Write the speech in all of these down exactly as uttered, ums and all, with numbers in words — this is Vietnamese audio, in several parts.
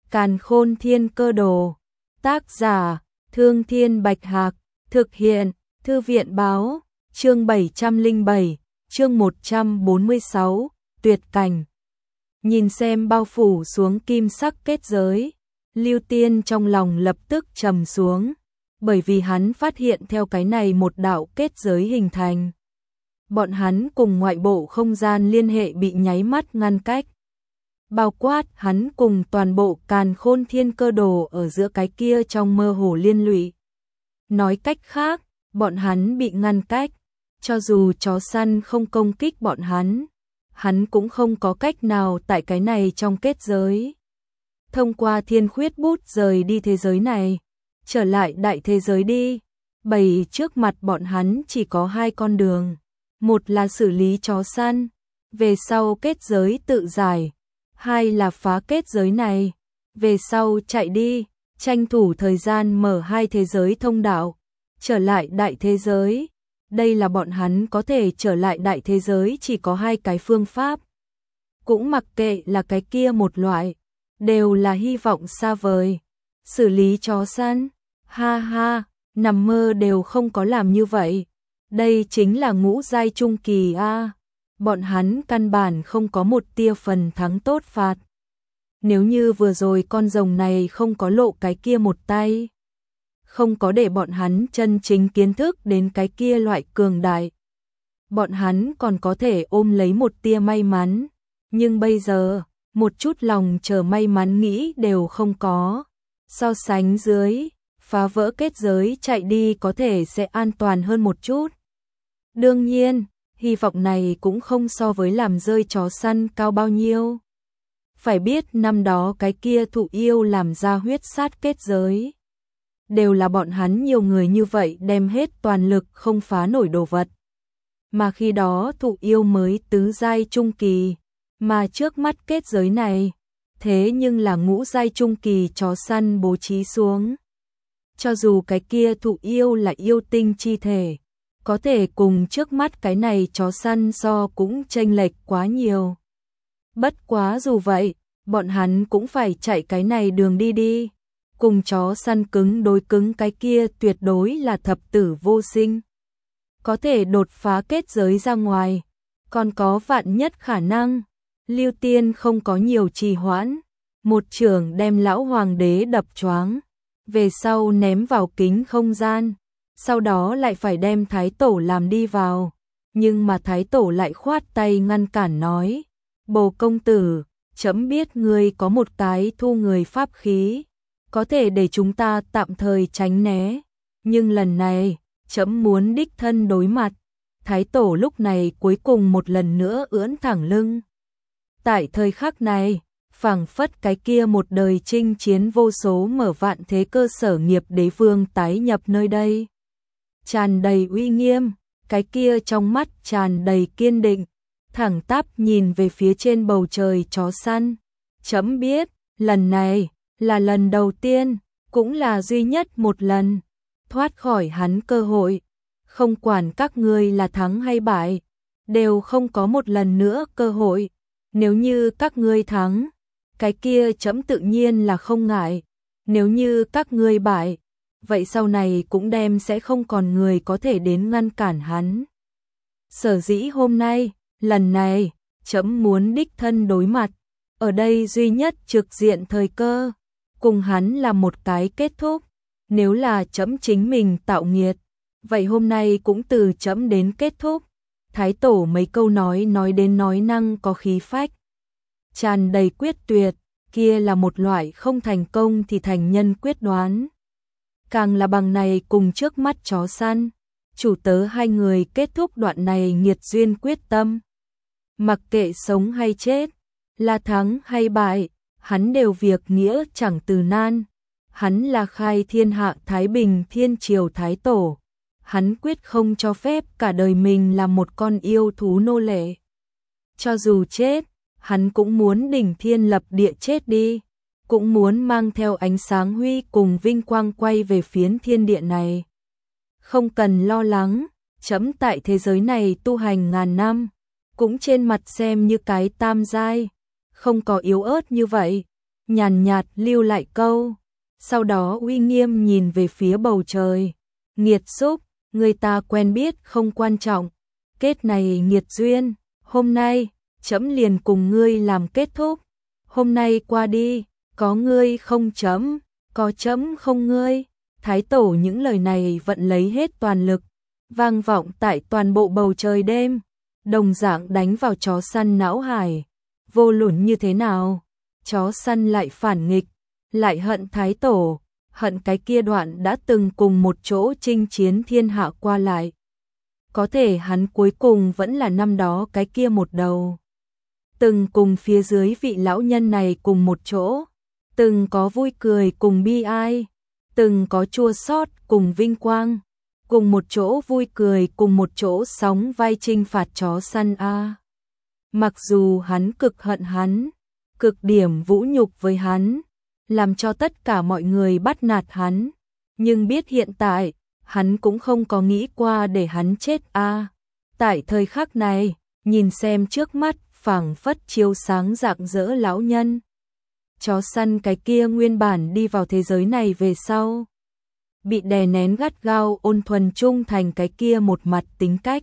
Càn Khôn Thiên Cơ Đồ. Tác giả: Thương Thiên Bạch Hạc. Thực hiện: Thư viện báo. Chương bảy trăm lẻ bảy, chương một trăm bốn mươi sáu, tuyệt cảnh. Nhìn xem bao phủ xuống kim sắc kết giới, Lưu Tiên trong lòng lập tức trầm xuống, bởi vì hắn phát hiện theo cái này một đạo kết giới hình thành, bọn hắn cùng ngoại bộ không gian liên hệ bị nháy mắt ngăn cách. Bao quát hắn cùng toàn bộ Càn Khôn Thiên Cơ Đồ ở giữa cái kia trong mơ hồ liên lụy. Nói cách khác, bọn hắn bị ngăn cách, cho dù chó săn không công kích bọn hắn, hắn cũng không có cách nào tại cái này trong kết giới. Thông qua thiên khuyết bút rời đi thế giới này, trở lại đại thế giới đi. Bày trước mặt bọn hắn chỉ có hai con đường, một là xử lý chó săn, về sau kết giới tự giải, hai là phá kết giới này, về sau chạy đi, tranh thủ thời gian mở hai thế giới thông đạo, trở lại đại thế giới. Đây là bọn hắn có thể trở lại đại thế giới chỉ có hai cái phương pháp. Cũng mặc kệ là cái kia một loại, đều là hy vọng xa vời. Xử lý chó săn, ha ha, nằm mơ đều không có làm như vậy. Đây chính là ngũ giai trung kỳ a. Bọn hắn căn bản không có một tia phần thắng tốt phạt. Nếu như vừa rồi con rồng này không có lộ cái kia một tay, không có để bọn hắn chân chính kiến thức đến cái kia loại cường đại, bọn hắn còn có thể ôm lấy một tia may mắn, nhưng bây giờ, một chút lòng chờ may mắn nghĩ đều không có. So sánh dưới, phá vỡ kết giới chạy đi có thể sẽ an toàn hơn một chút. Đương nhiên, hy vọng này cũng không so với làm rơi chó săn cao bao nhiêu. Phải biết năm đó cái kia thụ yêu làm ra huyết sát kết giới, đều là bọn hắn nhiều người như vậy đem hết toàn lực không phá nổi đồ vật. Mà khi đó thụ yêu mới tứ giai trung kỳ, mà trước mắt kết giới này, thế nhưng là ngũ giai trung kỳ chó săn bố trí xuống. Cho dù cái kia thụ yêu là yêu tinh chi thể, có thể cùng trước mắt cái này chó săn so cũng chênh lệch quá nhiều. Bất quá dù vậy, bọn hắn cũng phải chạy cái này đường đi đi. Cùng chó săn cứng đối cứng cái kia tuyệt đối là thập tử vô sinh. Có thể đột phá kết giới ra ngoài, còn có vạn nhất khả năng. Lưu Tiên không có nhiều trì hoãn, một chưởng đem lão hoàng đế đập choáng, về sau ném vào kính không gian, sau đó lại phải đem thái tổ làm đi vào. Nhưng mà thái tổ lại khoát tay ngăn cản nói, Bồ công tử, trẫm biết ngươi có một cái thu người pháp khí, có thể để chúng ta tạm thời tránh né, nhưng lần này, trẫm muốn đích thân đối mặt. Thái tổ lúc này cuối cùng một lần nữa ưỡn thẳng lưng. Tại thời khắc này, phảng phất cái kia một đời chinh chiến vô số mở vạn thế cơ sở nghiệp đế vương tái nhập nơi đây. Tràn đầy uy nghiêm, cái kia trong mắt tràn đầy kiên định, thẳng tắp nhìn về phía trên bầu trời chó săn. Trẫm biết, lần này là lần đầu tiên, cũng là duy nhất một lần, thoát khỏi hắn cơ hội. Không quản các ngươi là thắng hay bại, đều không có một lần nữa cơ hội. Nếu như các ngươi thắng, cái kia trẫm tự nhiên là không ngại. Nếu như các ngươi bại, vậy sau này cũng đem sẽ không còn người có thể đến ngăn cản hắn. Sở dĩ hôm nay, lần này, trẫm muốn đích thân đối mặt, ở đây duy nhất trực diện thời cơ, cùng hắn là một cái kết thúc. Nếu là trẫm chính mình tạo nghiệt, vậy hôm nay cũng từ trẫm đến kết thúc. Thái tổ mấy câu nói nói đến nói năng có khí phách, tràn đầy quyết tuyệt, kia là một loại không thành công thì thành nhân quyết đoán. Càng là bằng này cùng trước mắt chó săn, chủ tớ hai người kết thúc đoạn này nghiệt duyên quyết tâm. Mặc kệ sống hay chết, là thắng hay bại, hắn đều việc nghĩa chẳng từ nan. Hắn là khai thiên hạ Thái Bình Thiên Triều Thái Tổ. Hắn quyết không cho phép cả đời mình là một con yêu thú nô lệ. Cho dù chết, hắn cũng muốn đỉnh thiên lập địa chết đi, cũng muốn mang theo ánh sáng huy cùng vinh quang quay về phiến thiên địa này. Không cần lo lắng, trẫm tại thế giới này tu hành ngàn năm, cũng trên mặt xem như cái tam giai, không có yếu ớt như vậy. nhàn nhạt lưu lại câu, sau đó uy nghiêm nhìn về phía bầu trời. Nghiệt xúc, người ta quen biết không quan trọng, kết này nghiệt duyên, hôm nay, trẫm liền cùng ngươi làm kết thúc. Hôm nay qua đi, có ngươi không trẫm, có trẫm không ngươi. Thái tổ những lời này vẫn lấy hết toàn lực, vang vọng tại toàn bộ bầu trời đêm, đồng dạng đánh vào chó săn não hải. Vô luận như thế nào, chó săn lại phản nghịch, lại hận Thái tổ, hận cái kia đoạn đã từng cùng một chỗ chinh chiến thiên hạ qua lại. Có thể hắn cuối cùng vẫn là năm đó cái kia một đầu. Từng cùng phía dưới vị lão nhân này cùng một chỗ, từng có vui cười cùng bi ai, từng có chua xót cùng vinh quang, cùng một chỗ vui cười cùng một chỗ sóng vai chinh phạt chó săn a. Mặc dù hắn cực hận hắn, cực điểm vũ nhục với hắn, làm cho tất cả mọi người bắt nạt hắn, nhưng biết hiện tại, hắn cũng không có nghĩ qua để hắn chết a. Tại thời khắc này, nhìn xem trước mắt phảng phất chiếu sáng rạng rỡ lão nhân. Chó săn cái kia nguyên bản đi vào thế giới này về sau, bị đè nén gắt gao ôn thuần trung thành cái kia một mặt tính cách.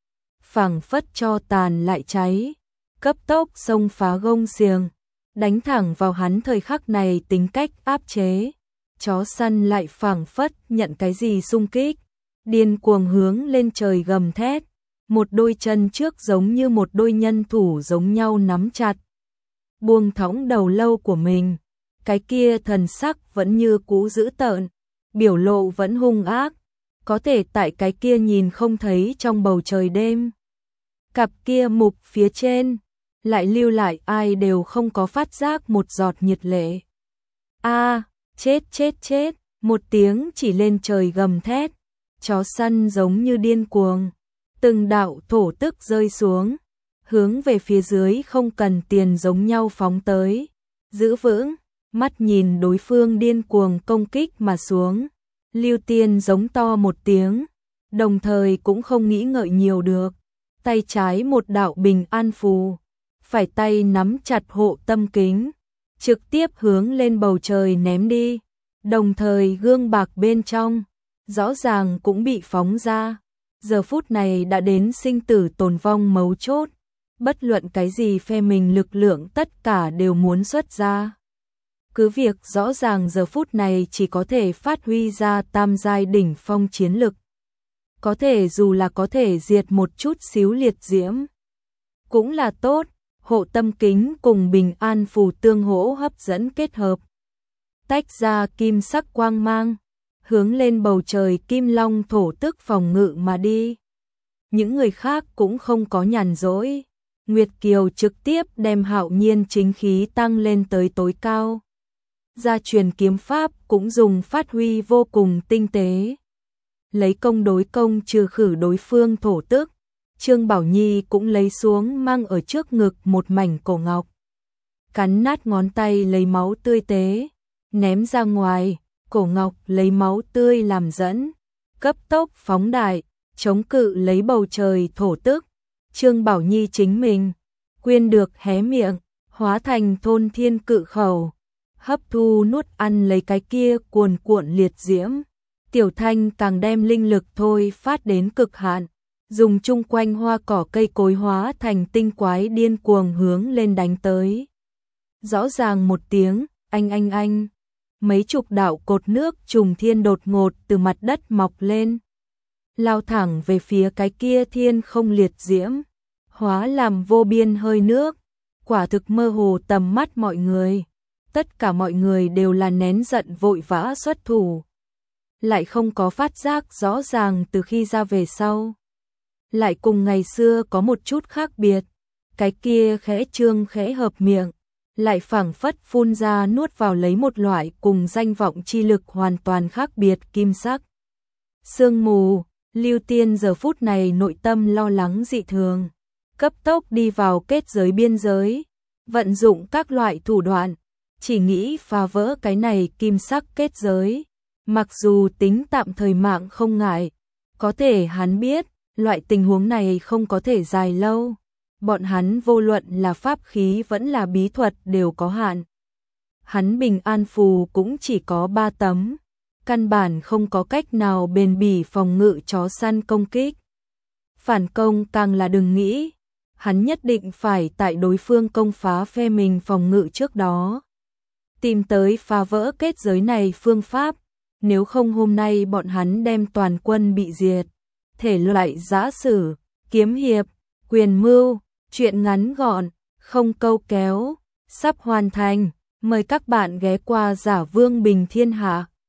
Phảng phất cho tàn lại cháy, cấp tốc xông phá gông xiềng, đánh thẳng vào hắn thời khắc này tính cách áp chế. Chó săn lại phảng phất nhận cái gì xung kích, điên cuồng hướng lên trời gầm thét, một đôi chân trước giống như một đôi nhân thủ giống nhau nắm chặt, buông thõng đầu lâu của mình, cái kia thần sắc vẫn như cũ dữ tợn, biểu lộ vẫn hung ác, có thể tại cái kia nhìn không thấy trong bầu trời đêm. Cặp kia mục phía trên, lại lưu lại ai đều không có phát giác một giọt nhiệt lệ. A, chết chết chết, một tiếng chỉ lên trời gầm thét, chó săn giống như điên cuồng, từng đạo thổ tức rơi xuống, hướng về phía dưới không cần tiền giống nhau phóng tới, giữ vững, mắt nhìn đối phương điên cuồng công kích mà xuống. Lưu Tiên giống to một tiếng, đồng thời cũng không nghĩ ngợi nhiều được, tay trái một đạo bình an phù, phải tay nắm chặt hộ tâm kính, trực tiếp hướng lên bầu trời ném đi, đồng thời gương bạc bên trong, rõ ràng cũng bị phóng ra. Giờ phút này đã đến sinh tử tồn vong mấu chốt, bất luận cái gì phe mình lực lượng tất cả đều muốn xuất ra. Cứ việc rõ ràng giờ phút này chỉ có thể phát huy ra tam giai đỉnh phong chiến lực. Có thể dù là có thể diệt một chút xíu liệt diễm, cũng là tốt, hộ tâm kính cùng bình an phù tương hỗ hấp dẫn kết hợp. Tách ra kim sắc quang mang, hướng lên bầu trời kim long thổ tức phòng ngự mà đi. Những người khác cũng không có nhàn rỗi. Nguyệt Kiều trực tiếp đem hạo nhiên chính khí tăng lên tới tối cao. Gia truyền kiếm pháp cũng dùng phát huy vô cùng tinh tế. Lấy công đối công trừ khử đối phương thổ tức. Trương Bảo Nhi cũng lấy xuống mang ở trước ngực một mảnh cổ ngọc. Cắn nát ngón tay lấy máu tươi tế, ném ra ngoài, cổ ngọc lấy máu tươi làm dẫn, cấp tốc phóng đại, chống cự lấy bầu trời thổ tức. Trương Bảo Nhi chính mình, quyên được hé miệng, hóa thành thôn thiên cự khẩu, hấp thu nuốt ăn lấy cái kia cuồn cuộn liệt diễm. Tiểu Thanh càng đem linh lực thôi phát đến cực hạn, dùng chung quanh hoa cỏ cây cối hóa thành tinh quái điên cuồng hướng lên đánh tới. Rõ ràng một tiếng, anh anh anh, mấy chục đạo cột nước trùng thiên đột ngột từ mặt đất mọc lên, lao thẳng về phía cái kia thiên không liệt diễm, hóa làm vô biên hơi nước, quả thực mơ hồ tầm mắt mọi người. Tất cả mọi người đều là nén giận vội vã xuất thủ, lại không có phát giác rõ ràng từ khi ra về sau. Lại cùng ngày xưa có một chút khác biệt, cái kia khẽ trương khẽ hợp miệng, lại phảng phất phun ra nuốt vào lấy một loại cùng danh vọng chi lực hoàn toàn khác biệt kim sắc. Sương mù, Lưu Tiên giờ phút này nội tâm lo lắng dị thường, cấp tốc đi vào kết giới biên giới, vận dụng các loại thủ đoạn, chỉ nghĩ phá vỡ cái này kim sắc kết giới. Mặc dù tính tạm thời mạng không ngại, có thể hắn biết, loại tình huống này không có thể dài lâu. Bọn hắn vô luận là pháp khí vẫn là bí thuật đều có hạn. hắn bình an phù cũng chỉ có ba tấm, căn bản không có cách nào bền bỉ phòng ngự chó săn công kích. Phản công càng là đừng nghĩ, hắn nhất định phải tại đối phương công phá phe mình phòng ngự trước đó, tìm tới phá vỡ kết giới này phương pháp, nếu không hôm nay bọn hắn đem toàn quân bị diệt. Thể loại giã sử, kiếm hiệp, quyền mưu, truyện ngắn gọn, không câu kéo, sắp hoàn thành, mời các bạn ghé qua Giả Vương Bình Thiên Hạ.